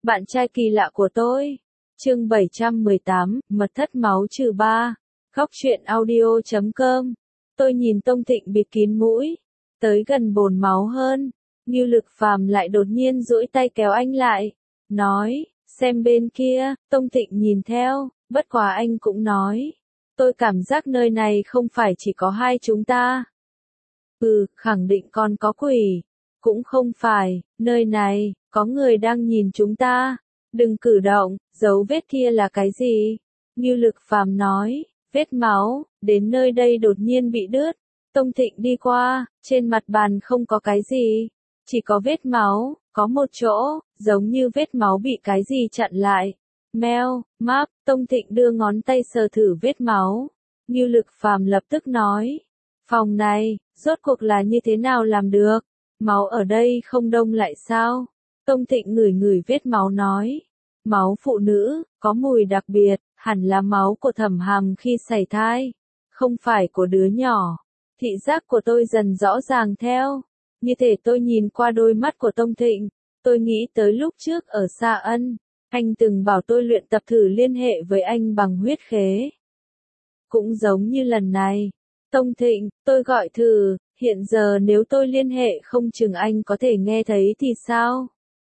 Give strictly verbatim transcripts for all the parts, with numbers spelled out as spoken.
Bạn trai kỳ lạ của tôi. Chương bảy trăm mười tám, mật thất máu trừ ba. Góc truyện audio chấm com. Tôi nhìn Tông Thịnh bịt kín mũi, tới gần bồn máu hơn. Ngưu Lực Phàm lại đột nhiên duỗi tay kéo anh lại, nói, xem bên kia. Tông Thịnh nhìn theo, bất quá anh cũng nói, tôi cảm giác nơi này không phải chỉ có hai chúng ta. Ừ, khẳng định còn có quỷ. Cũng không phải, nơi này, có người đang nhìn chúng ta. Đừng cử động, dấu vết kia là cái gì? Ngưu Lực Phàm nói, vết máu, đến nơi đây đột nhiên bị đứt. Tông Thịnh đi qua, trên mặt bàn không có cái gì, chỉ có vết máu, có một chỗ, giống như vết máu bị cái gì chặn lại. Meo, map, Tông Thịnh đưa ngón tay sờ thử vết máu. Ngưu Lực Phàm lập tức nói, phòng này, rốt cuộc là như thế nào làm được? Máu ở đây không đông lại sao? Tông Thịnh ngửi ngửi vết máu nói, máu phụ nữ, có mùi đặc biệt, hẳn là máu của Thẩm Hàm khi sảy thai, không phải của đứa nhỏ. Thị giác của tôi dần rõ ràng theo, như thể tôi nhìn qua đôi mắt của Tông Thịnh, tôi nghĩ tới lúc trước ở Sa Ân, anh từng bảo tôi luyện tập thử liên hệ với anh bằng huyết khế. Cũng giống như lần này, Tông Thịnh, tôi gọi thử, hiện giờ nếu tôi liên hệ không chừng anh có thể nghe thấy thì sao?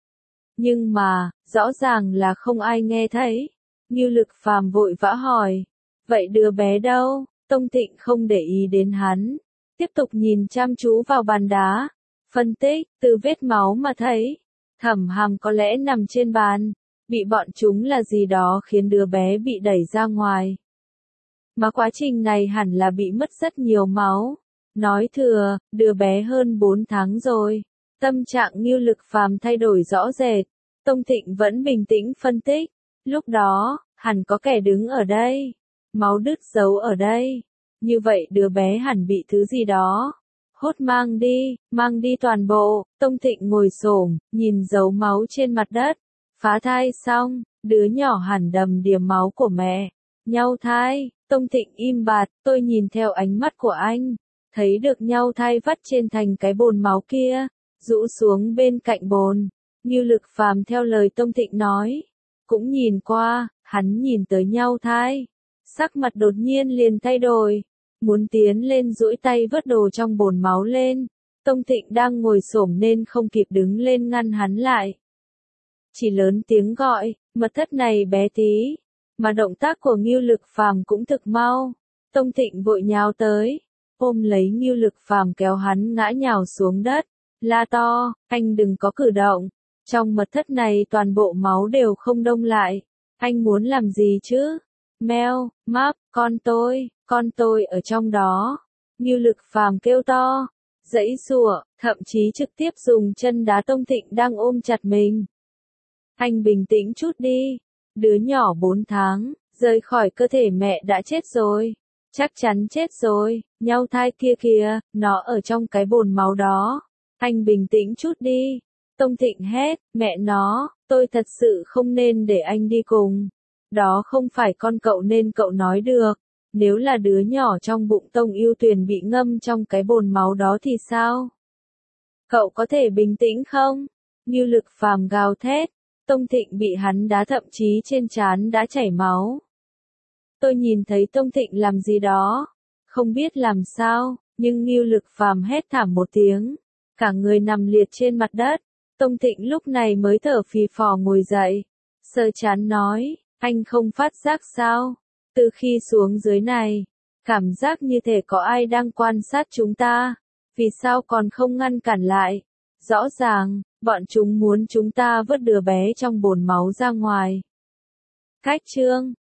Nhưng mà, rõ ràng là không ai nghe thấy. Ngưu Lực Phàm vội vã hỏi, vậy đứa bé đâu? Tông Thịnh không để ý đến hắn, tiếp tục nhìn chăm chú vào bàn đá, phân tích, từ vết máu mà thấy, Thẩm Hàm có lẽ nằm trên bàn, bị bọn chúng là gì đó khiến đứa bé bị đẩy ra ngoài. Mà quá trình này hẳn là bị mất rất nhiều máu. Nói thừa, đứa bé hơn bốn tháng rồi. Tâm trạng Ngưu Lực Phàm thay đổi rõ rệt. Tông Thịnh vẫn bình tĩnh phân tích. Lúc đó, hẳn có kẻ đứng ở đây. Máu đứt giấu ở đây. Như vậy đứa bé hẳn bị thứ gì đó. Hốt mang đi, mang đi toàn bộ. Tông Thịnh ngồi xổm, nhìn dấu máu trên mặt đất. Phá thai xong, đứa nhỏ hẳn đầm đìa máu của mẹ. Nhau thai, Tông Thịnh im bặt, tôi nhìn theo ánh mắt của anh. Thấy được nhau thai vắt trên thành cái bồn máu kia, rũ xuống bên cạnh bồn. Ngưu Lực Phàm theo lời Tông Thịnh nói, cũng nhìn qua, hắn nhìn tới nhau thai. Sắc mặt đột nhiên liền thay đổi, muốn tiến lên duỗi tay vớt đồ trong bồn máu lên. Tông Thịnh đang ngồi xổm nên không kịp đứng lên ngăn hắn lại. Chỉ lớn tiếng gọi, mật thất này bé tí, mà động tác của Ngưu Lực Phàm cũng thực mau. Tông Thịnh vội nhào tới, ôm lấy Ngưu Lực Phàm kéo hắn ngã nhào xuống đất, la to, anh đừng có cử động, trong mật thất này toàn bộ máu đều không đông lại, anh muốn làm gì chứ? Meo, map, con tôi, con tôi ở trong đó. Ngưu Lực Phàm kêu to, giãy giụa, thậm chí trực tiếp dùng chân đá Tông Thịnh đang ôm chặt mình. Anh bình tĩnh chút đi, đứa nhỏ bốn tháng, rời khỏi cơ thể mẹ đã chết rồi. Chắc chắn chết rồi, nhau thai kia kìa, nó ở trong cái bồn máu đó. Anh bình tĩnh chút đi. Tông Thịnh hét, mẹ nó, tôi thật sự không nên để anh đi cùng. Đó không phải con cậu nên cậu nói được. Nếu là đứa nhỏ trong bụng Tông Yêu Tuyền bị ngâm trong cái bồn máu đó thì sao? Cậu có thể bình tĩnh không? Ngưu Lực Phàm gào thét. Tông Thịnh bị hắn đá thậm chí trên trán đã chảy máu. Tôi nhìn thấy Tông Thịnh làm gì đó, không biết làm sao, nhưng Ngưu Lực Phàm hét thảm một tiếng, cả người nằm liệt trên mặt đất. Tông Thịnh lúc này mới thở phì phò ngồi dậy, sờ trán nói, anh không phát giác sao? Từ khi xuống dưới này, cảm giác như thể có ai đang quan sát chúng ta, vì sao còn không ngăn cản lại? Rõ ràng, bọn chúng muốn chúng ta vớt đứa bé trong bồn máu ra ngoài. Cách chương